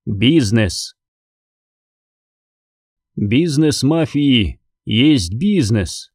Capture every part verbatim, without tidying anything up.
Бизнес. Бизнес мафии есть бизнес.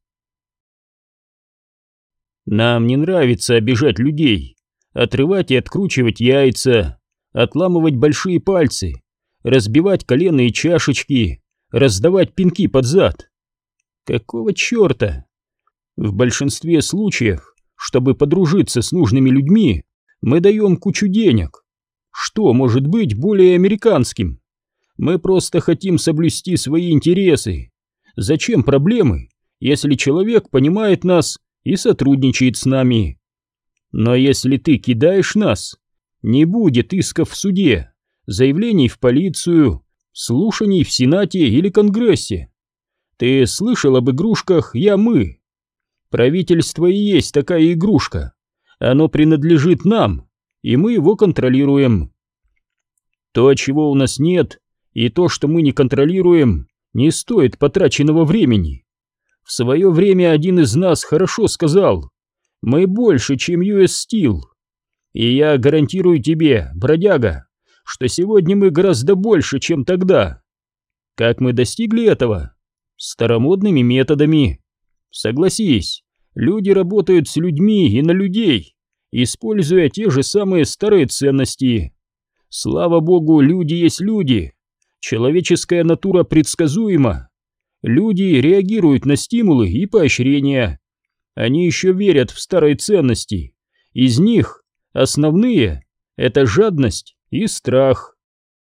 Нам не нравится обижать людей, отрывать и откручивать яйца, отламывать большие пальцы, разбивать коленные чашечки, раздавать пинки под зад. Какого черта? В большинстве случаев, чтобы подружиться с нужными людьми, мы даем кучу денег. Что может быть более американским? Мы просто хотим соблюсти свои интересы. Зачем проблемы, если человек понимает нас и сотрудничает с нами? Но если ты кидаешь нас, не будет исков в суде, заявлений в полицию, слушаний в Сенате или Конгрессе. Ты слышал об игрушках «Я-мы»? Правительство и есть такая игрушка. Оно принадлежит нам, и мы его контролируем. То, чего у нас нет, и то, что мы не контролируем, не стоит потраченного времени. В свое время один из нас хорошо сказал: мы больше, чем ю эс Steel. И я гарантирую тебе, бродяга, что сегодня мы гораздо больше, чем тогда. Как мы достигли этого? Старомодными методами. Согласись, люди работают с людьми и на людей, используя те же самые старые ценности. Слава богу, люди есть люди. Человеческая натура предсказуема. Люди реагируют на стимулы и поощрения. Они еще верят в старые ценности. Из них основные — это жадность и страх.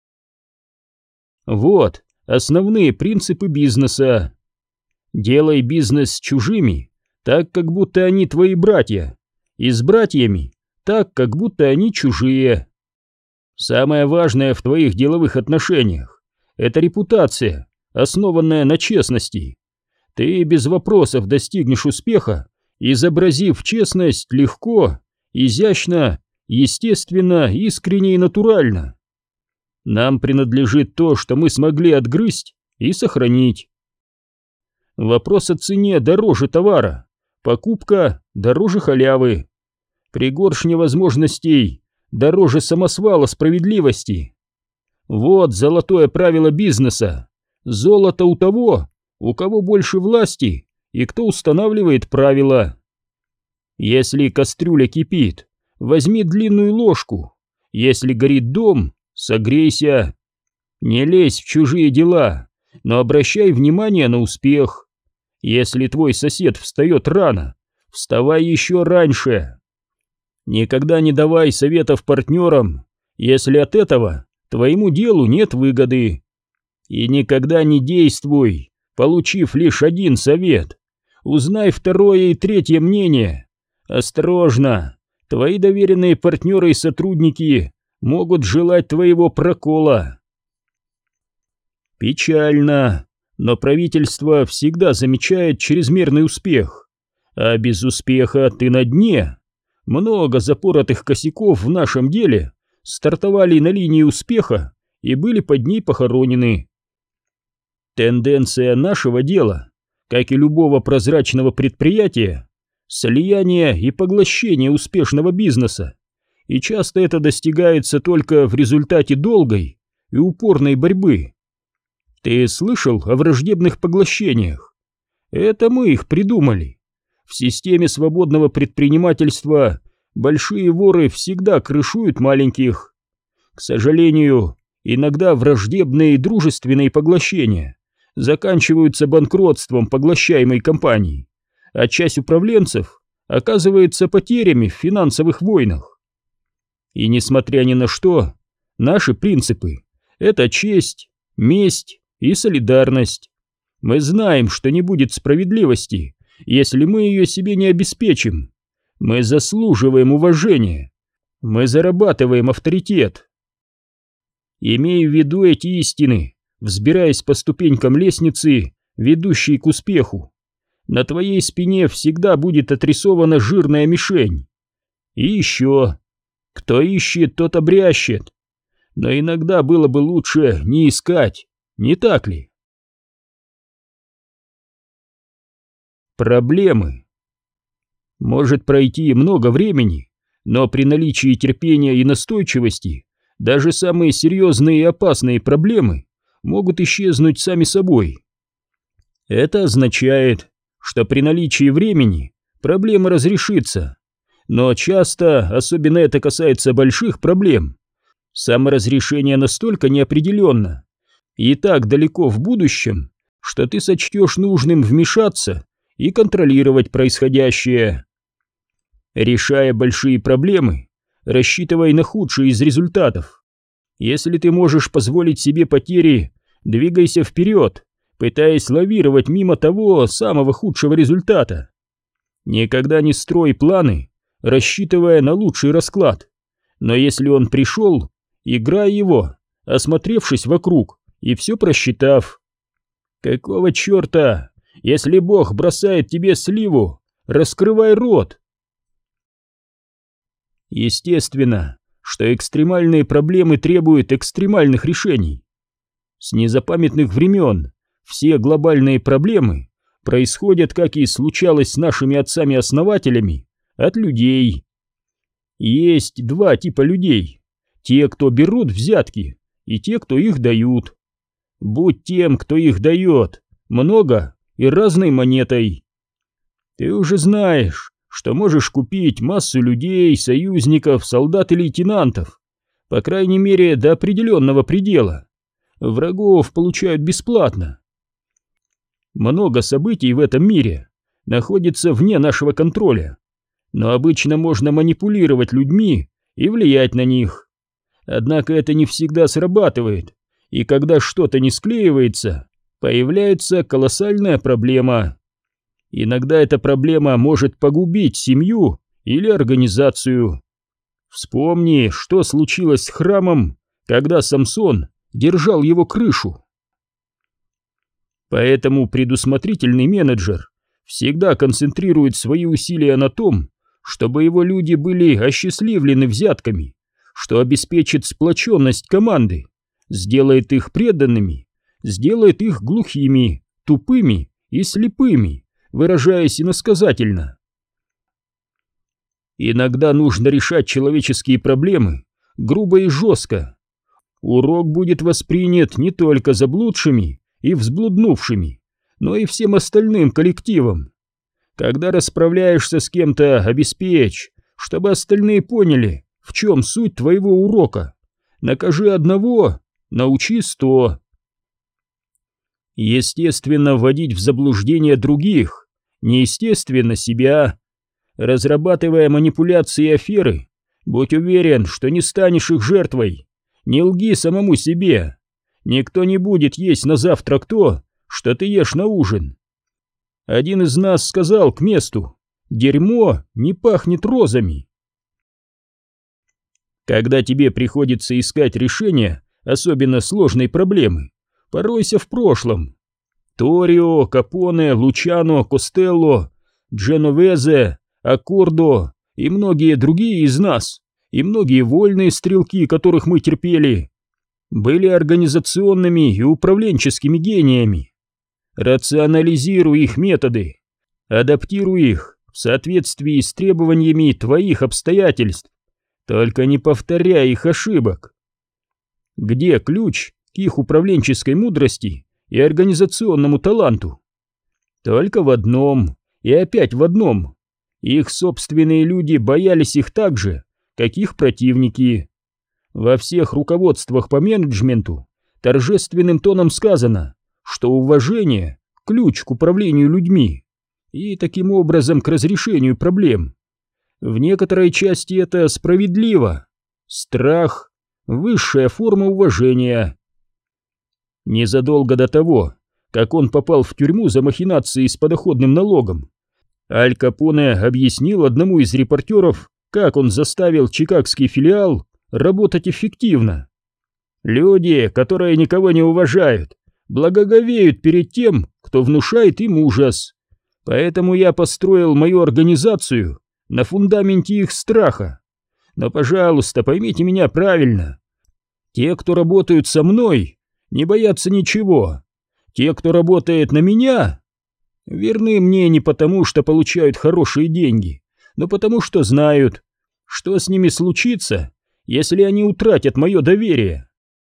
Вот основные принципы бизнеса. Делай бизнес с чужими так, как будто они твои братья, и с братьями так, как будто они чужие. Самое важное в твоих деловых отношениях — это репутация, основанная на честности. Ты без вопросов достигнешь успеха, изобразив честность легко, изящно, естественно, искренне и натурально. Нам принадлежит то, что мы смогли отгрызть и сохранить. Вопрос о цене дороже товара, покупка дороже халявы, пригоршня возможностей дороже самосвала справедливости. Вот золотое правило бизнеса. Золото у того, у кого больше власти и кто устанавливает правила. Если кастрюля кипит, возьми длинную ложку. Если горит дом, согрейся. Не лезь в чужие дела, но обращай внимание на успех. Если твой сосед встает рано, вставай еще раньше. Никогда не давай советов партнерам, если от этого твоему делу нет выгоды. И никогда не действуй, получив лишь один совет. Узнай второе и третье мнение. Осторожно, твои доверенные партнеры и сотрудники могут желать твоего прокола. Печально, но правительство всегда замечает чрезмерный успех, а без успеха ты на дне. Много запоротых косяков в нашем деле стартовали на линии успеха и были под ней похоронены. Тенденция нашего дела, как и любого прозрачного предприятия, слияние и поглощение успешного бизнеса, и часто это достигается только в результате долгой и упорной борьбы. Ты слышал о враждебных поглощениях? Это мы их придумали. В системе свободного предпринимательства большие воры всегда крышуют маленьких. К сожалению, иногда враждебные и дружественные поглощения заканчиваются банкротством поглощаемой компании, а часть управленцев оказывается потерями в финансовых войнах. И несмотря ни на что, наши принципы — это честь, месть и солидарность. Мы знаем, что не будет справедливости, если мы ее себе не обеспечим. Мы заслуживаем уважения. Мы зарабатываем авторитет. Имей в виду эти истины, взбираясь по ступенькам лестницы, ведущей к успеху. На твоей спине всегда будет отрисована жирная мишень. И еще: кто ищет, тот обрящет. Но иногда было бы лучше не искать, не так ли? Проблемы. Может пройти много времени, но при наличии терпения и настойчивости даже самые серьезные и опасные проблемы могут исчезнуть сами собой. Это означает, что при наличии времени проблема разрешится, но часто, особенно это касается больших проблем, саморазрешение настолько неопределенно и так далеко в будущем, что ты сочтешь нужным вмешаться и контролировать происходящее. Решая большие проблемы, рассчитывай на худшие из результатов. Если ты можешь позволить себе потери, двигайся вперед, пытаясь лавировать мимо того самого худшего результата. Никогда не строй планы, рассчитывая на лучший расклад, но если он пришел, играй его, осмотревшись вокруг и все просчитав. Какого черта, если Бог бросает тебе сливу, раскрывай рот. Естественно, что экстремальные проблемы требуют экстремальных решений. С незапамятных времен все глобальные проблемы происходят, как и случалось с нашими отцами-основателями, от людей. Есть два типа людей: те, кто берут взятки, и те, кто их дают. Будь тем, кто их дает, много и разной монетой. Ты уже знаешь, что можешь купить массу людей, союзников, солдат и лейтенантов, по крайней мере до определенного предела. Врагов получают бесплатно. Много событий в этом мире находится вне нашего контроля, но обычно можно манипулировать людьми и влиять на них. Однако это не всегда срабатывает, и когда что-то не склеивается, появляется колоссальная проблема. Иногда эта проблема может погубить семью или организацию. Вспомни, что случилось с храмом, когда Самсон держал его крышу. Поэтому предусмотрительный менеджер всегда концентрирует свои усилия на том, чтобы его люди были осчастливлены взятками, что обеспечит сплоченность команды, сделает их преданными, сделает их глухими, тупыми и слепыми, выражаясь иносказательно. Иногда нужно решать человеческие проблемы грубо и жестко. Урок будет воспринят не только заблудшими и взблуднувшими, но и всем остальным коллективом. Когда расправляешься с кем-то, обеспечь, чтобы остальные поняли, в чем суть твоего урока. Накажи одного, научи сто. Естественно, вводить в заблуждение других, неестественно себя. Разрабатывая манипуляции и аферы, будь уверен, что не станешь их жертвой. Не лги самому себе. Никто не будет есть на завтрак то, что ты ешь на ужин. Один из нас сказал к месту: дерьмо не пахнет розами. Когда тебе приходится искать решение особенно сложной проблемы, поройся в прошлом. Торио, Капоне, Лучано, Костелло, Дженовезе, Аккордо и многие другие из нас, и многие вольные стрелки, которых мы терпели, были организационными и управленческими гениями. Рационализируй их методы, адаптируй их в соответствии с требованиями твоих обстоятельств, только не повторяй их ошибок. Где ключ к их управленческой мудрости и организационному таланту? Только в одном, и опять в одном: их собственные люди боялись их так же, как их противники. Во всех руководствах по менеджменту торжественным тоном сказано, что уважение – ключ к управлению людьми и таким образом к разрешению проблем. В некоторой части это справедливо. Страх – высшая форма уважения. Незадолго до того, как он попал в тюрьму за махинации с подоходным налогом, Аль Капоне объяснил одному из репортеров, как он заставил чикагский филиал работать эффективно. Люди, которые никого не уважают, благоговеют перед тем, кто внушает им ужас. Поэтому я построил мою организацию на фундаменте их страха. Но, пожалуйста, поймите меня правильно. Те, кто работают со мной, не боятся ничего. Те, кто работает на меня, верны мне не потому, что получают хорошие деньги, но потому, что знают, что с ними случится, если они утратят мое доверие.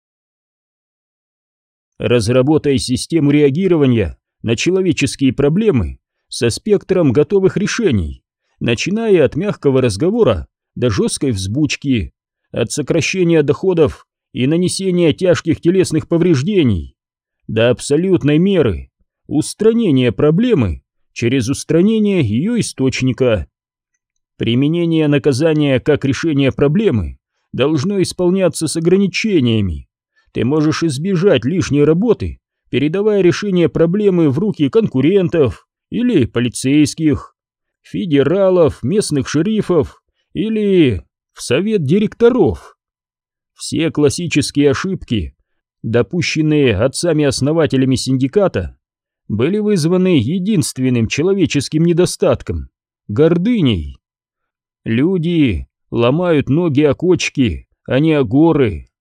Разработай систему реагирования на человеческие проблемы со спектром готовых решений, начиная от мягкого разговора до жесткой взбучки, от сокращения доходов и нанесения тяжких телесных повреждений, до абсолютной меры устранения проблемы через устранение ее источника. Применение наказания как решение проблемы должно исполняться с ограничениями. Ты можешь избежать лишней работы, передавая решение проблемы в руки конкурентов или полицейских, федералов, местных шерифов или в совет директоров. Все классические ошибки, допущенные отцами-основателями синдиката, были вызваны единственным человеческим недостатком – гордыней. Люди ломают ноги о кочки, а не о горы.